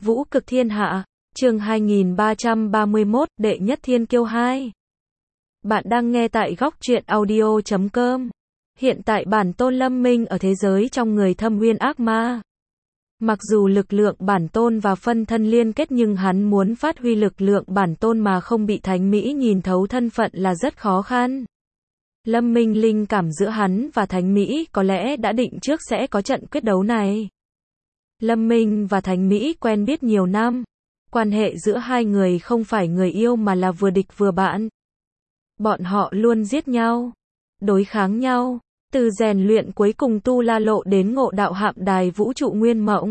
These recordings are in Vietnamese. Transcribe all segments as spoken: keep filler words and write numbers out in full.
Vũ cực thiên hạ, chương hai nghìn ba trăm ba mươi mốt, đệ nhất thiên kiêu hai. Bạn đang nghe tại góc truyện audio chấm com. Hiện tại bản tôn Lâm Minh ở thế giới trong người thâm uyên ác ma. Mặc dù lực lượng bản tôn và phân thân liên kết nhưng hắn muốn phát huy lực lượng bản tôn mà không bị Thánh Mỹ nhìn thấu thân phận là rất khó khăn. Lâm Minh linh cảm giữa hắn và Thánh Mỹ có lẽ đã định trước sẽ có trận quyết đấu này. Lâm Minh và Thánh Mỹ quen biết nhiều năm. Quan hệ giữa hai người không phải người yêu mà là vừa địch vừa bạn. Bọn họ luôn giết nhau, đối kháng nhau, từ rèn luyện cuối cùng tu la lộ đến ngộ đạo hạm đài vũ trụ nguyên mộng.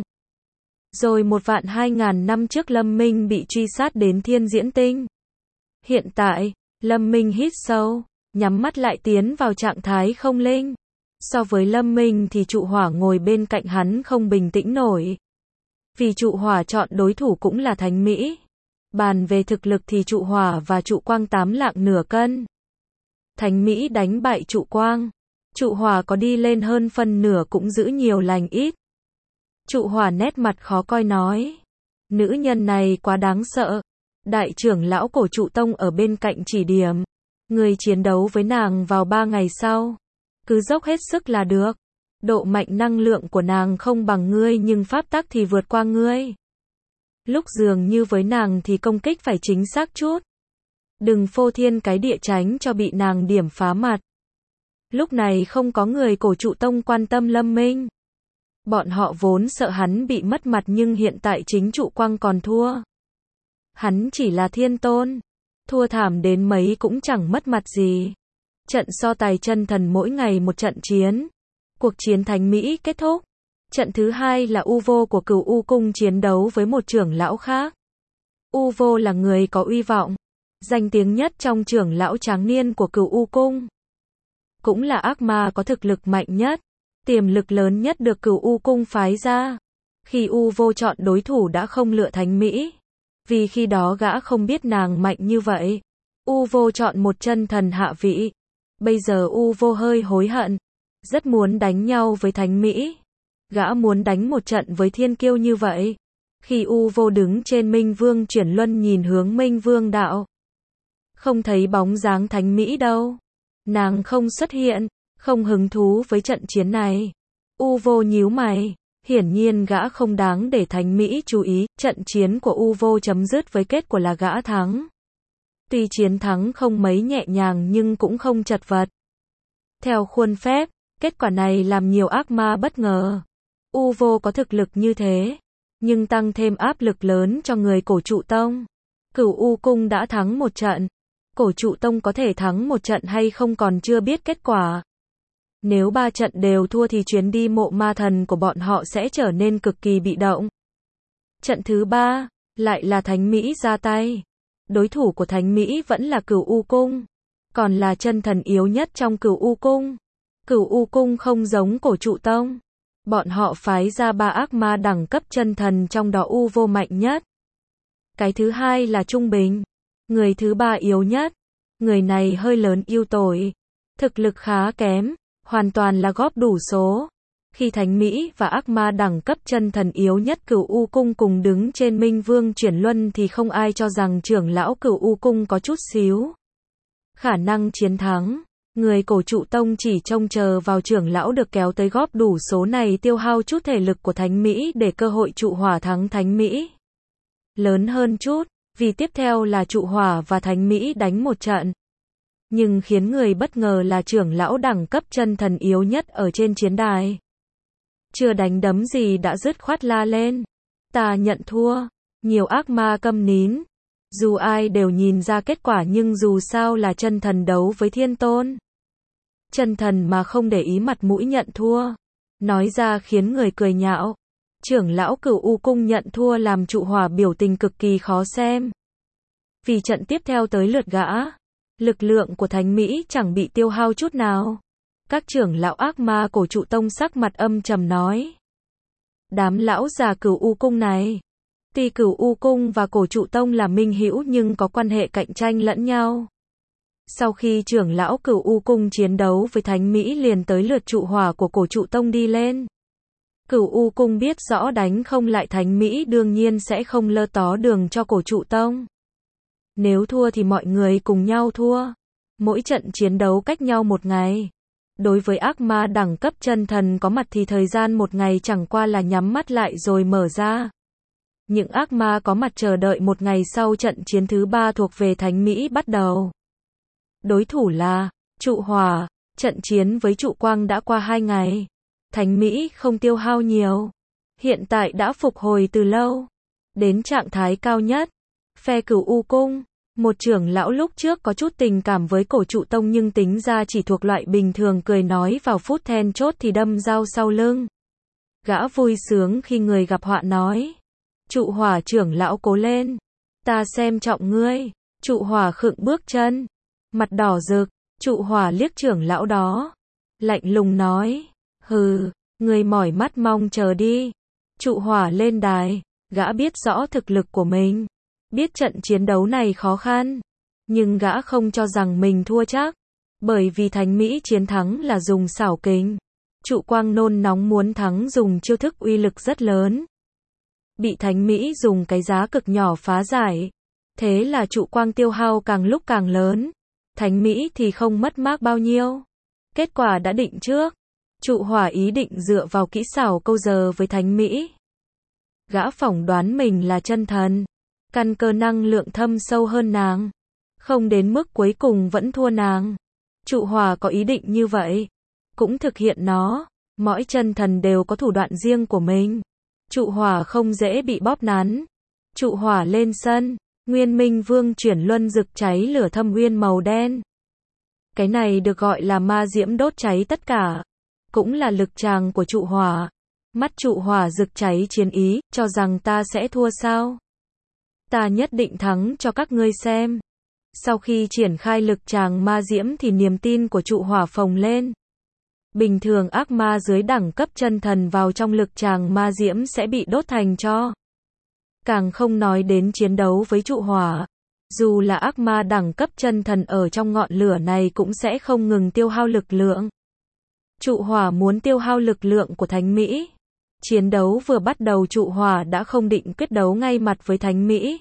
Rồi một vạn hai ngàn năm trước Lâm Minh bị truy sát đến thiên diễn tinh. Hiện tại, Lâm Minh hít sâu, nhắm mắt lại tiến vào trạng thái không linh. So với Lâm Minh thì trụ hỏa ngồi bên cạnh hắn không bình tĩnh nổi. Vì trụ hỏa chọn đối thủ cũng là Thánh Mỹ. Bàn về thực lực thì trụ hỏa và trụ quang tám lạng nửa cân. Thánh Mỹ đánh bại trụ quang. Trụ hỏa có đi lên hơn phân nửa cũng giữ nhiều lành ít. Trụ hỏa nét mặt khó coi nói. Nữ nhân này quá đáng sợ. Đại trưởng lão cổ trụ tông ở bên cạnh chỉ điểm. Người chiến đấu với nàng vào ba ngày sau. Cứ dốc hết sức là được. Độ mạnh năng lượng của nàng không bằng ngươi nhưng pháp tắc thì vượt qua ngươi. Lúc dường như với nàng thì công kích phải chính xác chút. Đừng phô thiên cái địa tránh cho bị nàng điểm phá mặt. Lúc này không có người cổ trụ tông quan tâm Lâm Minh. Bọn họ vốn sợ hắn bị mất mặt nhưng hiện tại chính trụ quang còn thua. Hắn chỉ là thiên tôn. Thua thảm đến mấy cũng chẳng mất mặt gì. Trận so tài chân thần mỗi ngày một trận chiến. Cuộc chiến Thánh Mỹ kết thúc. Trận thứ hai là U Vô của Cửu U Cung chiến đấu với một trưởng lão khác. U Vô là người có uy vọng, danh tiếng nhất trong trưởng lão tráng niên của Cửu U Cung. Cũng là ác ma có thực lực mạnh nhất, tiềm lực lớn nhất được Cửu U Cung phái ra. Khi U Vô chọn đối thủ đã không lựa Thánh Mỹ, vì khi đó gã không biết nàng mạnh như vậy. U Vô chọn một chân thần hạ vị. Bây giờ U Vô hơi hối hận, rất muốn đánh nhau với Thánh Mỹ. Gã muốn đánh một trận với thiên kiêu như vậy. Khi U Vô đứng trên Minh Vương chuyển luân nhìn hướng Minh Vương đạo. Không thấy bóng dáng Thánh Mỹ đâu. Nàng không xuất hiện, không hứng thú với trận chiến này. U Vô nhíu mày. Hiển nhiên gã không đáng để Thánh Mỹ chú ý. Trận chiến của U Vô chấm dứt với kết quả là gã thắng. Tuy chiến thắng không mấy nhẹ nhàng nhưng cũng không chật vật. Theo khuôn phép, kết quả này làm nhiều ác ma bất ngờ. U Vô có thực lực như thế, nhưng tăng thêm áp lực lớn cho người cổ trụ tông. Cửu U Cung đã thắng một trận. Cổ trụ tông có thể thắng một trận hay không còn chưa biết kết quả. Nếu ba trận đều thua thì chuyến đi mộ ma thần của bọn họ sẽ trở nên cực kỳ bị động. Trận thứ ba, lại là Thánh Mỹ ra tay. Đối thủ của Thánh Mỹ vẫn là Cửu U Cung. Còn là chân thần yếu nhất trong Cửu U Cung. Cửu U Cung không giống cổ trụ tông. Bọn họ phái ra ba ác ma đẳng cấp chân thần trong đó U Vô mạnh nhất. Cái thứ hai là trung bình. Người thứ ba yếu nhất. Người này hơi lớn yêu tội. Thực lực khá kém. Hoàn toàn là góp đủ số. Khi Thánh Mỹ và ác ma đẳng cấp chân thần yếu nhất Cửu U Cung cùng đứng trên Minh Vương chuyển luân thì không ai cho rằng trưởng lão Cửu U Cung có chút xíu khả năng chiến thắng. Người cổ trụ tông chỉ trông chờ vào trưởng lão được kéo tới góp đủ số này tiêu hao chút thể lực của Thánh Mỹ để cơ hội trụ hỏa thắng Thánh Mỹ lớn hơn chút, vì tiếp theo là trụ hỏa và Thánh Mỹ đánh một trận. Nhưng khiến người bất ngờ là trưởng lão đẳng cấp chân thần yếu nhất ở trên chiến đài. Chưa đánh đấm gì đã dứt khoát la lên. Ta nhận thua. Nhiều ác ma câm nín. Dù ai đều nhìn ra kết quả nhưng dù sao là chân thần đấu với thiên tôn. Chân thần mà không để ý mặt mũi nhận thua. Nói ra khiến người cười nhạo. Trưởng lão Cửu U Cung nhận thua làm trụ hỏa biểu tình cực kỳ khó xem. Vì trận tiếp theo tới lượt gã. Lực lượng của Thánh Mỹ chẳng bị tiêu hao chút nào. Các trưởng lão ác ma cổ trụ tông sắc mặt âm trầm nói. Đám lão già Cửu U Cung này. Tuy Cửu U Cung và cổ trụ tông là minh hữu nhưng có quan hệ cạnh tranh lẫn nhau. Sau khi trưởng lão Cửu U Cung chiến đấu với Thánh Mỹ liền tới lượt trụ hỏa của cổ trụ tông đi lên. Cửu U cung biết rõ đánh không lại Thánh Mỹ đương nhiên sẽ không lơ tó đường cho Cổ Trụ Tông. Nếu thua thì mọi người cùng nhau thua. Mỗi trận chiến đấu cách nhau một ngày. Đối với ác ma đẳng cấp chân thần có mặt thì thời gian một ngày chẳng qua là nhắm mắt lại rồi mở ra. Những ác ma có mặt chờ đợi một ngày sau trận chiến thứ ba thuộc về Thánh Mỹ bắt đầu. Đối thủ là Trụ Hỏa. Trận chiến với Trụ Quang đã qua hai ngày. Thánh Mỹ không tiêu hao nhiều. Hiện tại đã phục hồi từ lâu. Đến trạng thái cao nhất. Phe Cửu U cung. Một trưởng lão lúc trước có chút tình cảm với Cổ Trụ Tông nhưng tính ra chỉ thuộc loại bình thường, cười nói vào phút then chốt thì đâm dao sau lưng. Gã vui sướng khi người gặp họa nói. Trụ Hỏa trưởng lão cố lên. Ta xem trọng ngươi. Trụ Hỏa khựng bước chân. Mặt đỏ rực. Trụ Hỏa liếc trưởng lão đó. Lạnh lùng nói. Hừ, ngươi mỏi mắt mong chờ đi. Trụ Hỏa lên đài. Gã biết rõ thực lực của mình. Biết trận chiến đấu này khó khăn. Nhưng gã không cho rằng mình thua chắc. Bởi vì Thánh Mỹ chiến thắng là dùng xảo kình. Trụ Quang nôn nóng muốn thắng dùng chiêu thức uy lực rất lớn. Bị Thánh Mỹ dùng cái giá cực nhỏ phá giải. Thế là Trụ Quang tiêu hao càng lúc càng lớn. Thánh Mỹ thì không mất mát bao nhiêu. Kết quả đã định trước. Trụ Hỏa ý định dựa vào kỹ xảo câu giờ với Thánh Mỹ. Gã phỏng đoán mình là chân thần. Căn cơ năng lượng thâm sâu hơn nàng. Không đến mức cuối cùng vẫn thua nàng. Trụ Hỏa có ý định như vậy. Cũng thực hiện nó. Mỗi chân thần đều có thủ đoạn riêng của mình. Trụ Hỏa không dễ bị bóp nắn. Trụ Hỏa lên sân. Nguyên Minh Vương chuyển luân rực cháy lửa thâm uyên màu đen. Cái này được gọi là ma diễm đốt cháy tất cả. Cũng là lực tràng của Trụ Hỏa. Mắt Trụ Hỏa rực cháy chiến ý, cho rằng ta sẽ thua sao? Ta nhất định thắng cho các ngươi xem. Sau khi triển khai lực tràng ma diễm thì niềm tin của Trụ Hỏa phồng lên. Bình thường ác ma dưới đẳng cấp chân thần vào trong lực tràng ma diễm sẽ bị đốt thành tro. Càng không nói đến chiến đấu với Trụ Hỏa. Dù là ác ma đẳng cấp chân thần ở trong ngọn lửa này cũng sẽ không ngừng tiêu hao lực lượng. Trụ Hỏa muốn tiêu hao lực lượng của Thánh Mỹ. Chiến đấu vừa bắt đầu Trụ Hỏa đã không định quyết đấu ngay mặt với Thánh Mỹ.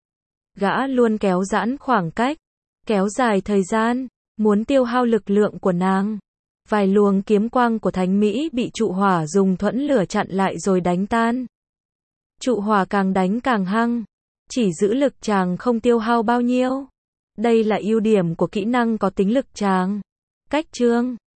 Gã luôn kéo giãn khoảng cách, kéo dài thời gian, muốn tiêu hao lực lượng của nàng. Vài luồng kiếm quang của Thánh Mỹ bị Trụ Hỏa dùng thuẫn lửa chặn lại rồi đánh tan. Trụ Hỏa càng đánh càng hăng, chỉ giữ lực tràng không tiêu hao bao nhiêu. Đây là ưu điểm của kỹ năng có tính lực tràng. Cách chương